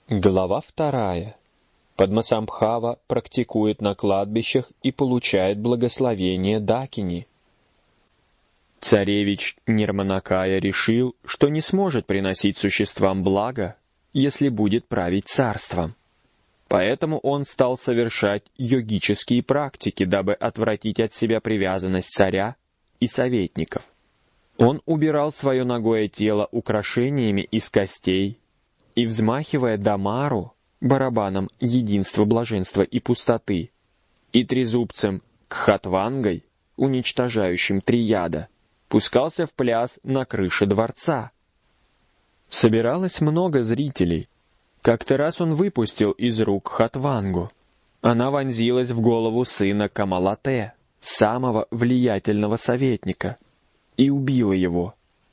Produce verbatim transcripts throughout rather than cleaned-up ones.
Глава вторая. Падмасамбхава практикует на кладбищах и получает благословение Дакини. Царевич Нирманакая решил, что не сможет приносить существам благо, если будет править царством. Поэтому он стал совершать йогические практики, дабы отвратить от себя привязанность царя и советников. Он убирал свое нагое тело украшениями из костей и, взмахивая дамару, барабаном единства, блаженства и пустоты, и трезубцем кхатвангой, уничтожающим трияда, пускался в пляс на крыше дворца. Собиралось много зрителей. Как-то раз он выпустил из рук хатвангу. Она вонзилась в голову сына Камалате, самого влиятельного советника, и убила его.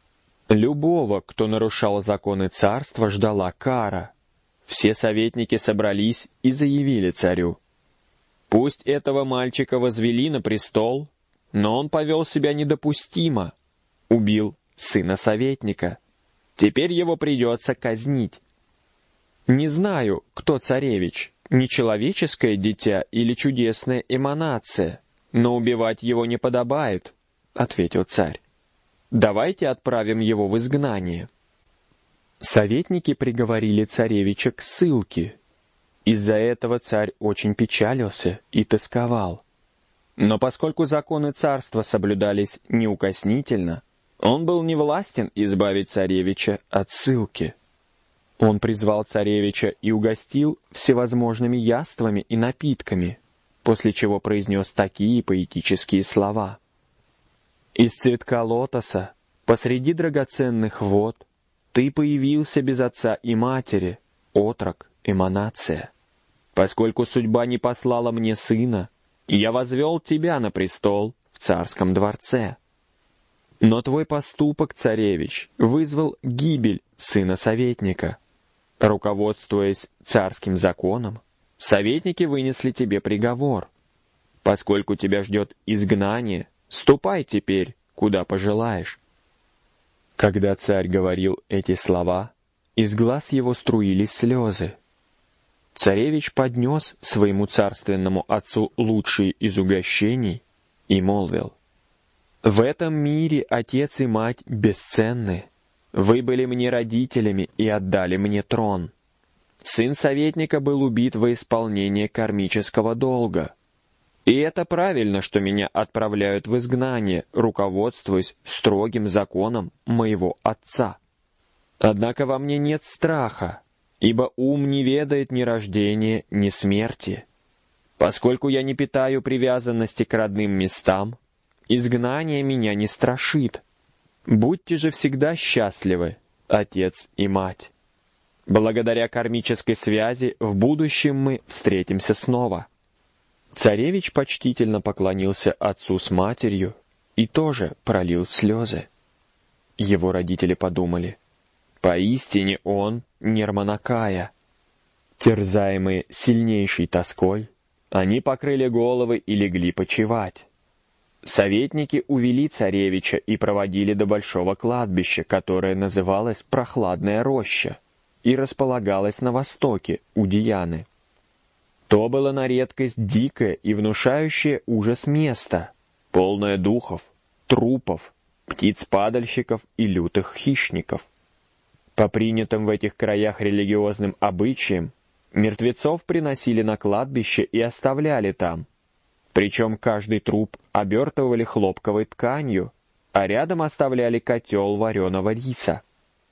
Любого, кто нарушал законы царства, ждала кара. Все советники собрались и заявили царю: «Пусть этого мальчика возвели на престол, но он повел себя недопустимо, убил сына советника. Теперь его придется казнить». «Не знаю, кто царевич, нечеловеческое дитя или чудесная эманация, но убивать его не подобает», — ответил царь. «Давайте отправим его в изгнание». Советники приговорили царевича к ссылке. Из-за этого царь очень печалился и тосковал. Но поскольку законы царства соблюдались неукоснительно, он был не властен избавить царевича от ссылки. Он призвал царевича и угостил всевозможными яствами и напитками, после чего произнес такие поэтические слова: «Из цветка лотоса, посреди драгоценных вод, ты появился без отца и матери, отрок, эманация. Поскольку судьба не послала мне сына, я возвел тебя на престол в царском дворце. Но твой поступок, царевич, вызвал гибель сына советника. Руководствуясь царским законом, советники вынесли тебе приговор. Поскольку тебя ждет изгнание, ступай теперь, куда пожелаешь». Когда царь говорил эти слова, из глаз его струились слезы. Царевич поднес своему царственному отцу лучшие из угощений и молвил: «В этом мире отец и мать бесценны. Вы были мне родителями и отдали мне трон. Сын советника был убит во исполнение кармического долга. И это правильно, что меня отправляют в изгнание, руководствуясь строгим законом моего отца. Однако во мне нет страха, ибо ум не ведает ни рождения, ни смерти. Поскольку я не питаю привязанности к родным местам, изгнание меня не страшит. Будьте же всегда счастливы, отец и мать. Благодаря кармической связи в будущем мы встретимся снова». Царевич почтительно поклонился отцу с матерью и тоже пролил слезы. Его родители подумали: поистине он Нирманакая. Терзаемые сильнейшей тоской, они покрыли головы и легли почевать. Советники увели царевича и проводили до большого кладбища, которое называлось Прохладная роща и располагалось на востоке, у Дияны. То было на редкость дикое и внушающее ужас место, полное духов, трупов, птиц-падальщиков и лютых хищников. По принятым в этих краях религиозным обычаям, мертвецов приносили на кладбище и оставляли там. Причем каждый труп обертывали хлопковой тканью, а рядом оставляли котел вареного риса.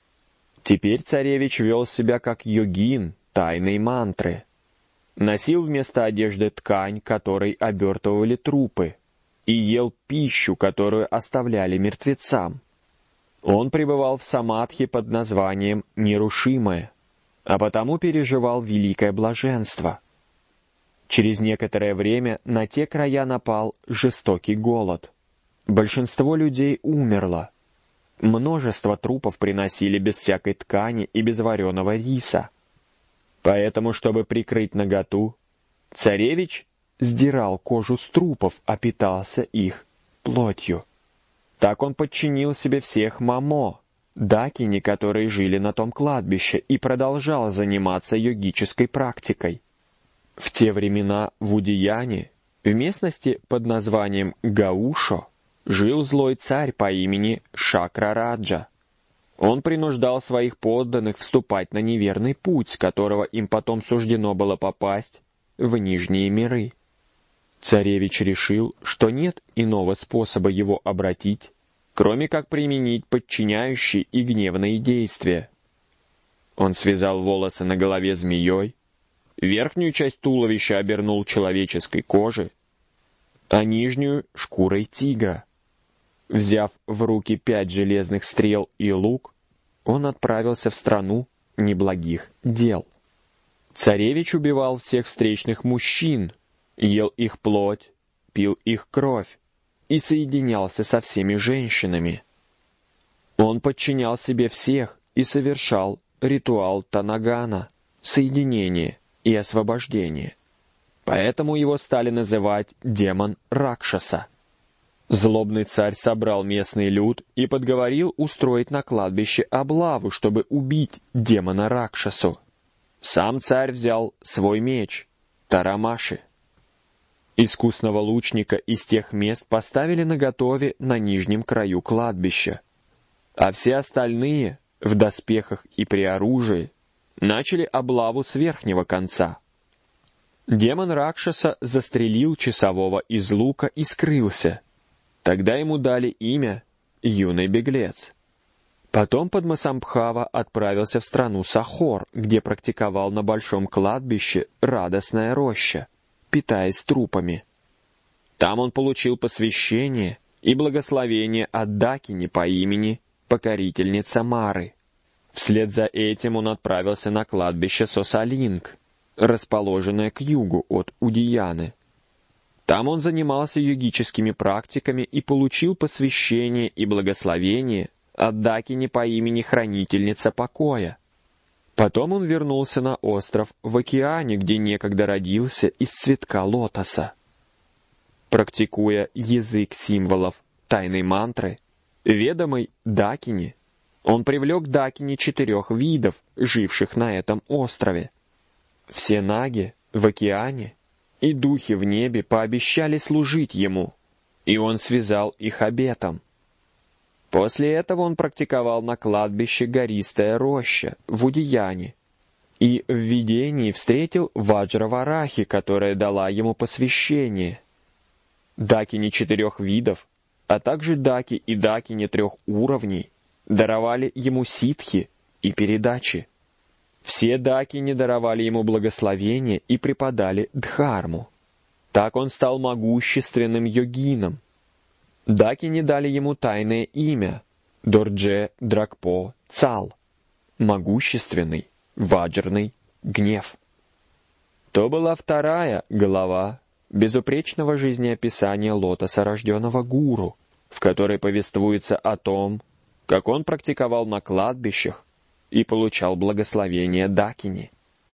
Теперь царевич вел себя как йогин тайной мантры. Носил вместо одежды ткань, которой обертывали трупы, и ел пищу, которую оставляли мертвецам. Он пребывал в самадхи под названием «нерушимое», а потому переживал великое блаженство. Через некоторое время на те края напал жестокий голод. Большинство людей умерло. Множество трупов приносили без всякой ткани и без вареного риса. Поэтому, чтобы прикрыть наготу, царевич сдирал кожу с трупов, а питался их плотью. Так он подчинил себе всех мамо, дакини, которые жили на том кладбище, и продолжал заниматься йогической практикой. В те времена в Удияне, в местности под названием Гаушо, жил злой царь по имени Шакрараджа. Он принуждал своих подданных вступать на неверный путь, с которого им потом суждено было попасть в нижние миры. Царевич решил, что нет иного способа его обратить, кроме как применить подчиняющие и гневные действия. Он связал волосы на голове змеей, верхнюю часть туловища обернул человеческой кожей, а нижнюю — шкурой тигра. Взяв в руки пять железных стрел и лук, он отправился в страну неблагих дел. Царевич убивал всех встречных мужчин, ел их плоть, пил их кровь и соединялся со всеми женщинами. Он подчинял себе всех и совершал ритуал Танагана, соединение и освобождение. Поэтому его стали называть демон Ракшаса. Злобный царь собрал местный люд и подговорил устроить на кладбище облаву, чтобы убить демона Ракшасу. Сам царь взял свой меч, Тарамаши. Искусного лучника из тех мест поставили наготове на нижнем краю кладбища, а все остальные, в доспехах и при оружии, начали облаву с верхнего конца. Демон Ракшаса застрелил часового из лука и скрылся. Тогда ему дали имя «Юный беглец». Потом Падмасамбхава отправился в страну Сахор, где практиковал на большом кладбище радостная роща, питаясь трупами. Там он получил посвящение и благословение от дакини по имени Покорительница Мары. Вслед за этим он отправился на кладбище Сосалинг, расположенное к югу от Удияны. Там он занимался йогическими практиками и получил посвящение и благословение от дакини по имени Хранительница Покоя. Потом он вернулся на остров в океане, где некогда родился из цветка лотоса. Практикуя язык символов тайной мантры, ведомой дакини, он привлек дакини четырех видов, живших на этом острове. Все наги в океане и духи в небе пообещали служить ему, и он связал их обетом. После этого он практиковал на кладбище Гористая роща в Удияне и в видении встретил Ваджраварахи, которая дала ему посвящение. Дакини четырех видов, а также даки и дакини трех уровней даровали ему ситхи и передачи. Все дакини даровали ему благословение и преподали дхарму. Так он стал могущественным йогином. Дакини дали ему тайное имя — Дордже Дракпо Цал, могущественный, ваджрный гнев. То была вторая глава безупречного жизнеописания лотоса рожденного гуру, в которой повествуется о том, как он практиковал на кладбищах и получал благословение дакини.